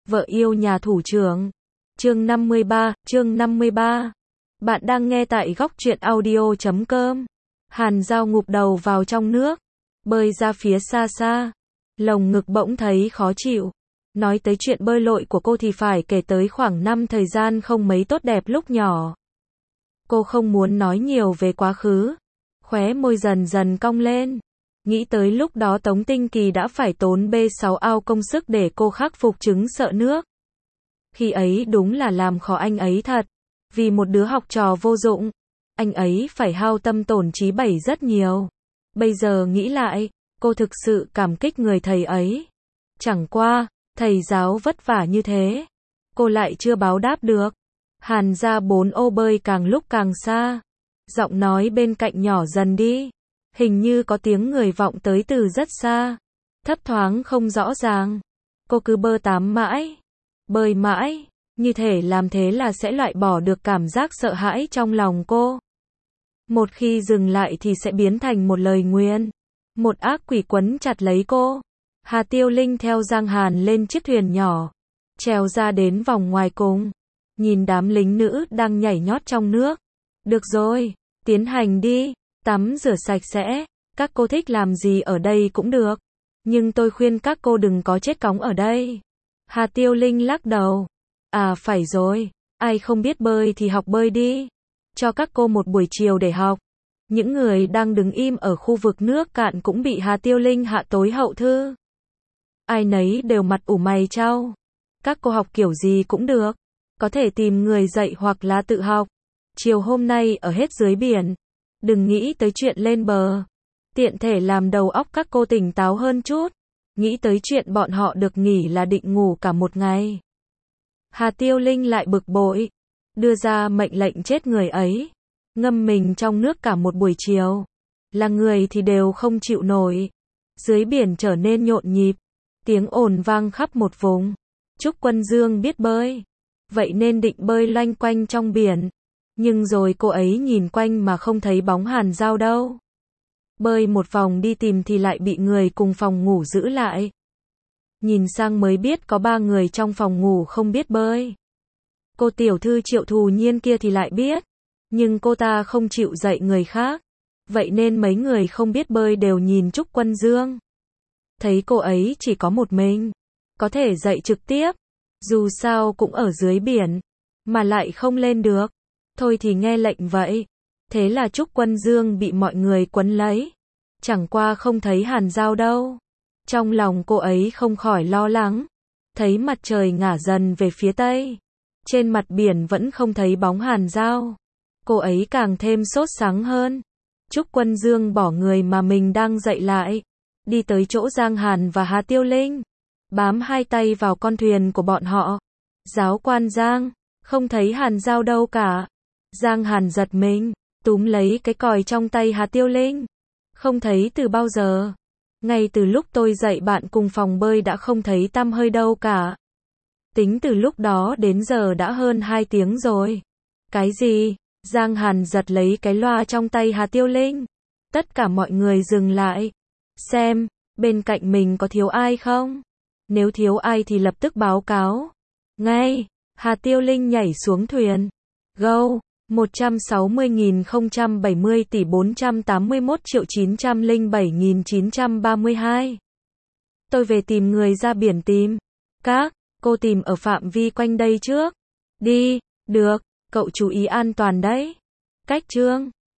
Vợ yêu nhà thủ trưởng. Chương 53. Bạn đang nghe tại góc truyện audio.com. Hàn Dao ngụp đầu vào trong nước, bơi ra phía xa xa. Lồng ngực bỗng thấy khó chịu. Nói tới chuyện bơi lội của cô thì phải kể tới khoảng năm thời gian không mấy tốt đẹp lúc nhỏ. Cô không muốn nói nhiều về quá khứ. Khóe môi dần dần cong lên. Nghĩ tới lúc đó Tống Tinh Kỳ đã phải tốn B6 ao công sức để cô khắc phục chứng sợ nước. Khi ấy đúng là làm khó anh ấy thật. Vì một đứa học trò vô dụng, anh ấy phải hao tâm tổn trí bảy rất nhiều. Bây giờ nghĩ lại, cô thực sự cảm kích người thầy ấy. Chẳng qua, thầy giáo vất vả như thế, cô lại chưa báo đáp được. Hàn ra 4 ô bơi càng lúc càng xa. Giọng nói bên cạnh nhỏ dần đi. Hình như có tiếng người vọng tới từ rất xa. Thấp thoáng không rõ ràng. Cô cứ bơi mãi, như thể làm thế là sẽ loại bỏ được cảm giác sợ hãi trong lòng cô. Một khi dừng lại thì sẽ biến thành một lời nguyền. Một ác quỷ quấn chặt lấy cô. Hà Tiêu Linh theo Giang Hàn lên chiếc thuyền nhỏ, trèo ra đến vòng ngoài cùng. Nhìn đám lính nữ đang nhảy nhót trong nước. Được rồi, tiến hành đi, tắm rửa sạch sẽ, các cô thích làm gì ở đây cũng được. Nhưng tôi khuyên các cô đừng có chết cóng ở đây. Hà Tiêu Linh lắc đầu. À phải rồi, ai không biết bơi thì học bơi đi. Cho các cô một buổi chiều để học. Những người đang đứng im ở khu vực nước cạn cũng bị Hà Tiêu Linh hạ tối hậu thư. Ai nấy đều mặt ủ mày chau. Các cô học kiểu gì cũng được. Có thể tìm người dạy hoặc là tự học. Chiều hôm nay ở hết dưới biển. Đừng nghĩ tới chuyện lên bờ. Tiện thể làm đầu óc các cô tỉnh táo hơn chút. Nghĩ tới chuyện bọn họ được nghỉ là định ngủ cả một ngày. Hà Tiêu Linh lại bực bội. Đưa ra mệnh lệnh chết người ấy. Ngâm mình trong nước cả một buổi chiều. Là người thì đều không chịu nổi. Dưới biển trở nên nhộn nhịp. Tiếng ồn vang khắp một vùng. Trúc Quân Dương biết bơi. Vậy nên định bơi loanh quanh trong biển. Nhưng rồi cô ấy nhìn quanh mà không thấy bóng Hàn Dao đâu. Bơi một vòng đi tìm thì lại bị người cùng phòng ngủ giữ lại. Nhìn sang mới biết có 3 người trong phòng ngủ không biết bơi. Cô tiểu thư Triệu Thù Nhiên kia thì lại biết. Nhưng cô ta không chịu dạy người khác. Vậy nên mấy người không biết bơi đều nhìn Trúc Quân Dương. Thấy cô ấy chỉ có một mình. Có thể dạy trực tiếp. Dù sao cũng ở dưới biển. Mà lại không lên được. Thôi thì nghe lệnh vậy. Thế là Trúc Quân Dương bị mọi người quấn lấy. Chẳng qua không thấy Hàn Dao đâu. Trong lòng cô ấy không khỏi lo lắng. Thấy mặt trời ngả dần về phía tây. Trên mặt biển vẫn không thấy bóng Hàn Dao. Cô ấy càng thêm sốt sắng hơn. Trúc Quân Dương bỏ người mà mình đang dạy lại. Đi tới chỗ Giang Hàn và Hà Tiêu Linh. Bám hai tay vào con thuyền của bọn họ. Giáo quan Giang, không thấy Hàn Dao đâu cả. Giang Hàn giật mình, túm lấy cái còi trong tay Hà Tiêu Linh. Không thấy từ bao giờ. Ngay từ lúc tôi dạy bạn cùng phòng bơi đã không thấy tăm hơi đâu cả. Tính từ lúc đó đến giờ đã hơn 2 tiếng rồi. Cái gì? Giang Hàn giật lấy cái loa trong tay Hà Tiêu Linh. Tất cả mọi người dừng lại. Xem, bên cạnh mình có thiếu ai không? Nếu thiếu ai thì lập tức báo cáo. Ngay, Hà Tiêu Linh nhảy xuống thuyền. Go, 160.070 tỷ 481.907.932. Tôi về tìm người ra biển tìm. Các cô tìm ở phạm vi quanh đây trước. Đi, được, cậu chú ý an toàn đấy. Cách chương